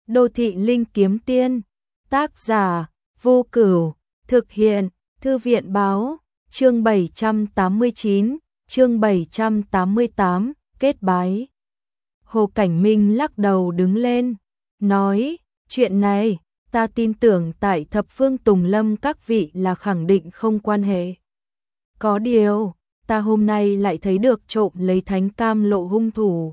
Đô thị linh kiếm tiên, tác giả, Vô Cửu, thực hiện, Thư viện báo, chương 789, chương 788, kết bái. Hồ Cảnh Minh lắc đầu đứng lên, nói, chuyện này, ta tin tưởng tại Thập Phương Tùng Lâm các vị là khẳng định không quan hệ. Có điều, ta hôm nay lại thấy được trộm lấy thánh cam lộ hung thủ.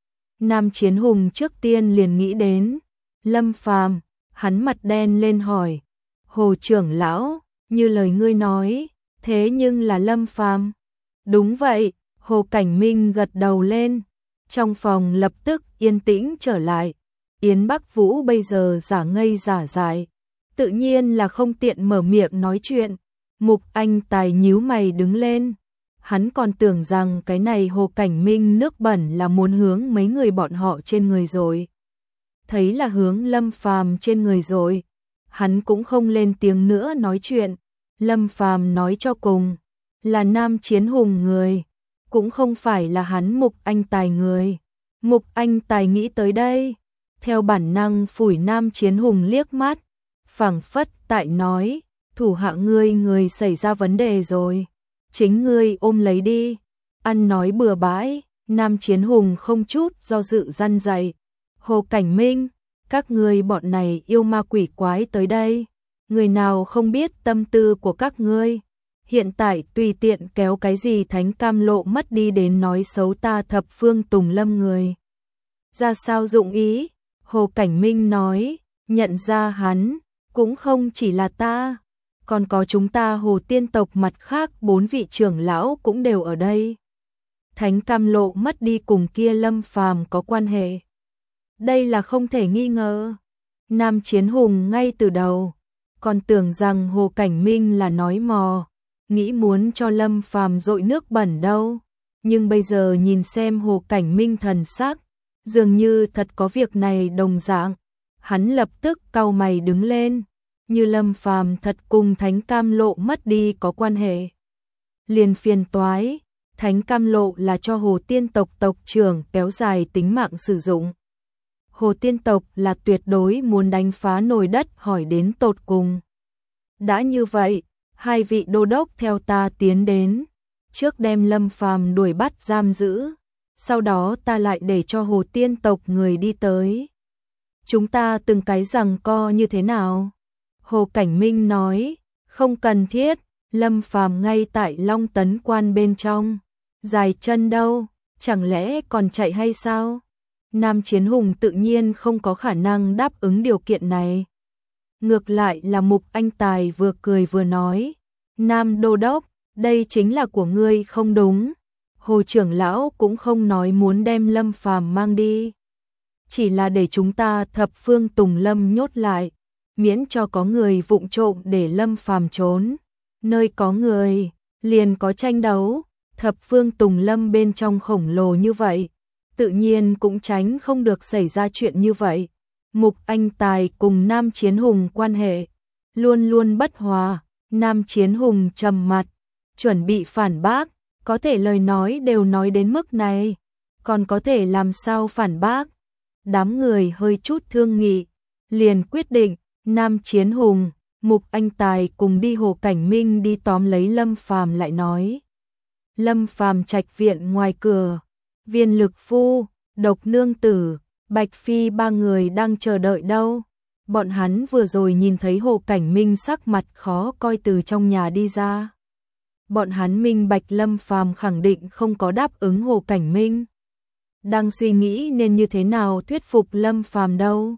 Nam Chiến Hùng trước tiên liền nghĩ đến Lâm Phàm, hắn mặt đen lên hỏi, Hồ trưởng lão, như lời ngươi nói, thế nhưng là Lâm Phàm? Đúng vậy, Hồ Cảnh Minh gật đầu lên, trong phòng lập tức yên tĩnh trở lại. Yến Bắc Vũ bây giờ giả ngây giả dại, tự nhiên là không tiện mở miệng nói chuyện. Mục Anh Tài nhíu mày đứng lên, hắn còn tưởng rằng cái này Hồ Cảnh Minh nước bẩn là muốn hướng mấy người bọn họ trên người rồi. Thấy là hướng Lâm Phàm trên người rồi, hắn cũng không lên tiếng nữa nói chuyện. Lâm Phàm nói cho cùng, là Nam Chiến Hùng người, cũng không phải là hắn Mục Anh Tài người. Mục Anh Tài nghĩ tới đây, theo bản năng phủi Nam Chiến Hùng liếc mắt, phảng phất tại nói, thủ hạ người xảy ra vấn đề rồi, chính ngươi ôm lấy đi. Ăn nói bừa bãi, Nam Chiến Hùng không chút do dự răn dạy, Hồ Cảnh Minh, các ngươi bọn này yêu ma quỷ quái tới đây, người nào không biết tâm tư của các ngươi, hiện tại tùy tiện kéo cái gì thánh cam lộ mất đi đến nói xấu ta Thập Phương Tùng Lâm người. Ra sao dụng ý? Hồ Cảnh Minh nói, nhận ra hắn, cũng không chỉ là ta, còn có chúng ta Hồ Tiên tộc mặt khác 4 vị trưởng lão cũng đều ở đây. Thánh cam lộ mất đi cùng kia Lâm Phàm có quan hệ. Đây là không thể nghi ngờ. Nam Chiến Hùng ngay từ đầu, còn tưởng rằng Hồ Cảnh Minh là nói mò, nghĩ muốn cho Lâm Phàm dội nước bẩn đâu. Nhưng bây giờ nhìn xem Hồ Cảnh Minh thần sắc, dường như thật có việc này đồng dạng. Hắn lập tức cau mày đứng lên, như Lâm Phàm thật cùng thánh cam lộ mất đi có quan hệ. Liền phiền toái, thánh cam lộ là cho Hồ Tiên tộc tộc trưởng kéo dài tính mạng sử dụng. Hồ Tiên tộc là tuyệt đối muốn đánh phá nồi đất hỏi đến tột cùng. Đã như vậy, hai vị đô đốc theo ta tiến đến, trước đem Lâm Phàm đuổi bắt giam giữ, sau đó ta lại để cho Hồ Tiên tộc người đi tới. Chúng ta từng cái giằng co như thế nào? Hồ Cảnh Minh nói, không cần thiết, Lâm Phàm ngay tại Long Tấn Quan bên trong, dài chân đâu, chẳng lẽ còn chạy hay sao? Nam Chiến Hùng tự nhiên không có khả năng đáp ứng điều kiện này. Ngược lại là Mục Anh Tài vừa cười vừa nói, Nam Đô Đốc, đây chính là của ngươi không đúng. Hồ trưởng lão cũng không nói muốn đem Lâm Phàm mang đi, chỉ là để chúng ta Thập Phương Tùng Lâm nhốt lại, miễn cho có người vụng trộm để Lâm Phàm trốn. Nơi có người, liền có tranh đấu, Thập Phương Tùng Lâm bên trong khổng lồ như vậy, tự nhiên cũng tránh không được xảy ra chuyện như vậy. Mục Anh Tài cùng Nam Chiến Hùng quan hệ luôn luôn bất hòa. Nam Chiến Hùng trầm mặt, chuẩn bị phản bác, có thể lời nói đều nói đến mức này, còn có thể làm sao phản bác. Đám người hơi chút thương nghị, liền quyết định, Nam Chiến Hùng, Mục Anh Tài cùng đi Hồ Cảnh Minh đi tóm lấy Lâm Phàm lại nói. Lâm Phàm trạch viện ngoài cửa, Viên Lực Phu, Độc Nương Tử, Bạch Phi ba người đang chờ đợi đâu. Bọn hắn vừa rồi nhìn thấy Hồ Cảnh Minh sắc mặt khó coi từ trong nhà đi ra. Bọn hắn minh bạch Lâm Phàm khẳng định không có đáp ứng Hồ Cảnh Minh. Đang suy nghĩ nên như thế nào thuyết phục Lâm Phàm đâu.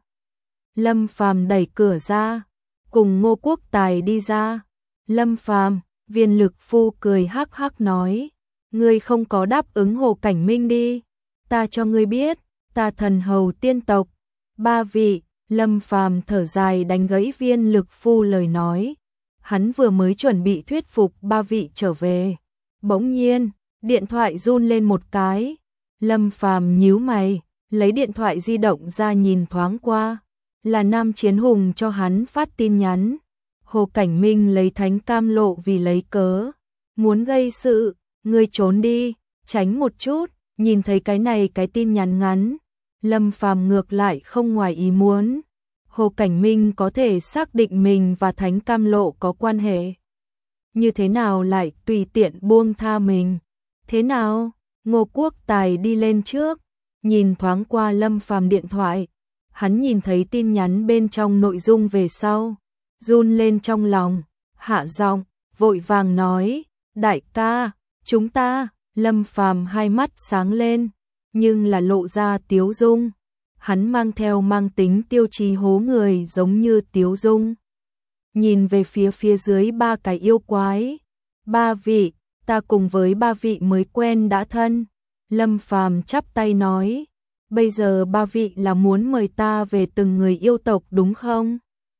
Lâm Phàm đẩy cửa ra, cùng Ngô Quốc Tài đi ra. Lâm Phàm, Viên Lực Phu cười hắc hắc nói, ngươi không có đáp ứng Hồ Cảnh Minh đi, ta cho ngươi biết, ta Thần Hầu Tiên tộc, 3 vị. Lâm Phàm thở dài đánh gãy Viên Lực Phu lời nói. Hắn vừa mới chuẩn bị thuyết phục 3 vị trở về, bỗng nhiên, điện thoại run lên một cái. Lâm Phàm nhíu mày, lấy điện thoại di động ra nhìn thoáng qua, là Nam Chiến Hùng cho hắn phát tin nhắn. Hồ Cảnh Minh lấy thánh cam lộ vì lấy cớ, muốn gây sự, ngươi trốn đi, tránh một chút. Nhìn thấy cái này cái tin nhắn ngắn, Lâm Phàm ngược lại không ngoài ý muốn. Hồ Cảnh Minh có thể xác định mình và Thánh Cam Lộ có quan hệ. Như thế nào lại tùy tiện buông tha mình? Thế nào? Ngô Quốc Tài đi lên trước, nhìn thoáng qua Lâm Phàm điện thoại. Hắn nhìn thấy tin nhắn bên trong nội dung về sau, run lên trong lòng, hạ giọng, vội vàng nói, đại ca, chúng ta. Lâm Phàm hai mắt sáng lên, nhưng là lộ ra tiếu dung. Hắn mang theo mang tính tiêu chí hố người giống như tiếu dung. Nhìn về phía dưới ba cái yêu quái. Ba vị, ta cùng với ba vị mới quen đã thân. Lâm Phàm chắp tay nói, bây giờ ba vị là muốn mời ta về từng người yêu tộc đúng không?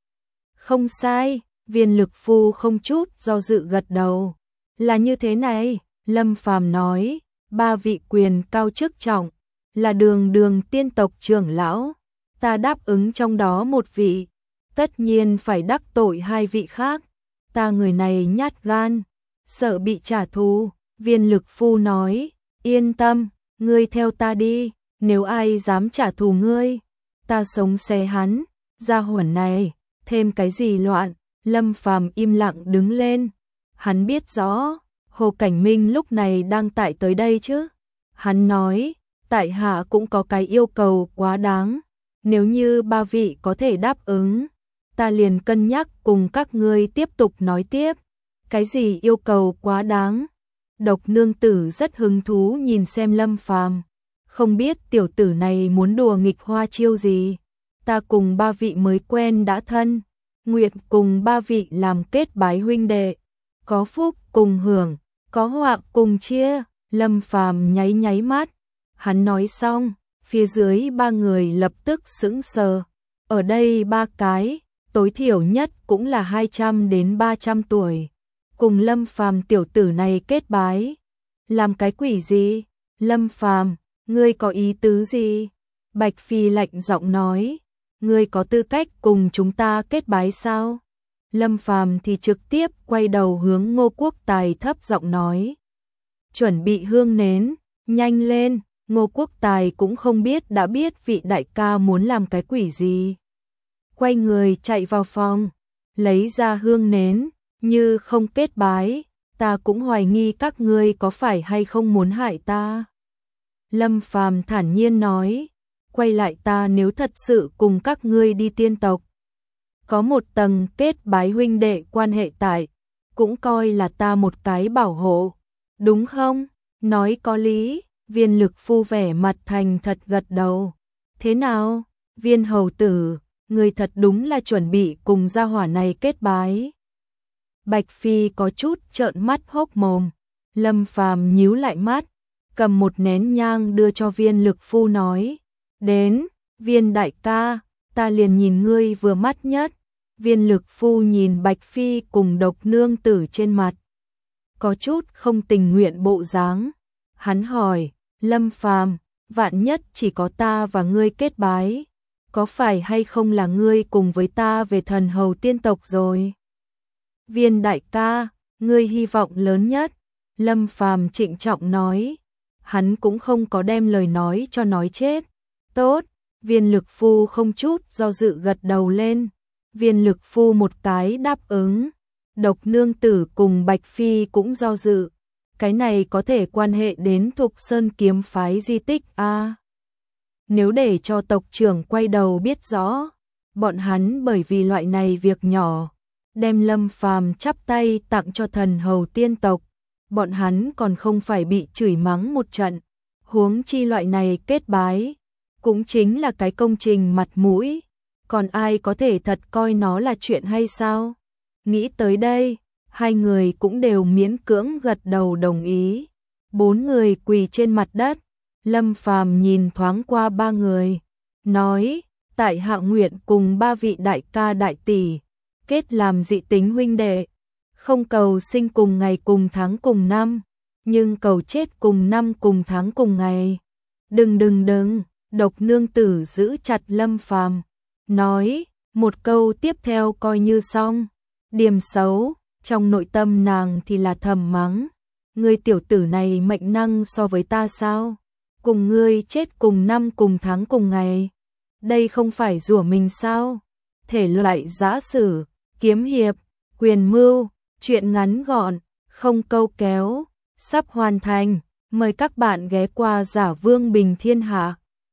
Không sai, Viên Lực Phu không chút do dự gật đầu. Là như thế này, Lâm Phàm nói, ba vị quyền cao chức trọng, là Đường tiên tộc trưởng lão, ta đáp ứng trong đó một vị, tất nhiên phải đắc tội hai vị khác, ta người này nhát gan, sợ bị trả thù. Viên Lực Phu nói, yên tâm, ngươi theo ta đi, nếu ai dám trả thù ngươi, ta sống xé hắn. Gia hỏa này, thêm cái gì loạn? Lâm Phàm im lặng đứng lên, hắn biết rõ, Hồ Cảnh Minh lúc này đang tại tới đây chứ. Hắn nói, tại hạ cũng có cái yêu cầu quá đáng, nếu như ba vị có thể đáp ứng, ta liền cân nhắc cùng các ngươi tiếp tục nói tiếp. Cái gì yêu cầu quá đáng? Độc Nương Tử rất hứng thú nhìn xem Lâm Phàm, không biết tiểu tử này muốn đùa nghịch hoa chiêu gì. Ta cùng ba vị mới quen đã thân, nguyện cùng ba vị làm kết bái huynh đệ, có phúc cùng hưởng, có họa cùng chia. Lâm Phàm nháy nháy mắt, hắn nói xong, phía dưới ba người lập tức sững sờ. Ở đây ba cái, tối thiểu nhất cũng là 200 đến 300 tuổi, cùng Lâm Phàm tiểu tử này kết bái, làm cái quỷ gì? Lâm Phàm, ngươi có ý tứ gì? Bạch Phi lạnh giọng nói, ngươi có tư cách cùng chúng ta kết bái sao? Lâm Phàm thì trực tiếp quay đầu hướng Ngô Quốc Tài thấp giọng nói, chuẩn bị hương nến, nhanh lên. Ngô Quốc Tài cũng không biết đã biết vị đại ca muốn làm cái quỷ gì. Quay người chạy vào phòng, lấy ra hương nến, như không kết bái, ta cũng hoài nghi các ngươi có phải hay không muốn hại ta. Lâm Phàm thản nhiên nói, quay lại, ta nếu thật sự cùng các ngươi đi tiên tộc, có một tầng kết bái huynh đệ quan hệ tại, cũng coi là ta một cái bảo hộ, đúng không? Nói có lý. Viên Lực Phu vẻ mặt thành thật gật đầu. Thế nào, Viên hầu tử, người thật đúng là chuẩn bị cùng gia hỏa này kết bái. Bạch Phi có chút trợn mắt hốc mồm. Lâm Phàm nhíu lại mắt, cầm một nén nhang đưa cho Viên Lực Phu nói, đến, Viên đại ca, ta liền nhìn ngươi vừa mắt nhất. Viên Lực Phu nhìn Bạch Phi cùng Độc Nương Tử trên mặt, có chút không tình nguyện bộ dáng. Hắn hỏi, Lâm Phàm, vạn nhất chỉ có ta và ngươi kết bái, có phải hay không là ngươi cùng với ta về Thần Hầu tiên tộc rồi? Viên đại ca, ngươi hy vọng lớn nhất. Lâm Phàm trịnh trọng nói, hắn cũng không có đem lời nói cho nói chết. Tốt. Viên Lực Phu không chút do dự gật đầu lên. Viên Lực Phu một cái đáp ứng. Độc Nương Tử cùng Bạch Phi cũng do dự. Cái này có thể quan hệ đến Thục Sơn kiếm phái di tích a. Nếu để cho tộc trưởng quay đầu biết rõ, bọn hắn bởi vì loại này việc nhỏ, đem Lâm Phàm chắp tay tặng cho Thần Hầu tiên tộc, bọn hắn còn không phải bị chửi mắng một trận. Huống chi loại này kết bái, cũng chính là cái công trình mặt mũi, còn ai có thể thật coi nó là chuyện hay sao? Nghĩ tới đây, hai người cũng đều miễn cưỡng gật đầu đồng ý. Bốn người quỳ trên mặt đất, Lâm Phàm nhìn thoáng qua ba người, nói, tại hạ nguyện cùng ba vị đại ca đại tỷ, kết làm dị tính huynh đệ, không cầu sinh cùng ngày cùng tháng cùng năm, nhưng cầu chết cùng năm cùng tháng cùng ngày. Đừng, Độc Nương Tử giữ chặt Lâm Phàm, nói, một câu tiếp theo coi như xong. Điểm xấu, trong nội tâm nàng thì là thầm mắng, ngươi tiểu tử này mệnh năng so với ta sao? cùng ngươi chết cùng năm cùng tháng cùng ngày. Đây không phải rủa mình sao? Thể loại giã sử, kiếm hiệp, quyền mưu, truyện ngắn gọn, không câu kéo, sắp hoàn thành. Mời các bạn ghé qua Giả Vương Bình Thiên Hạ.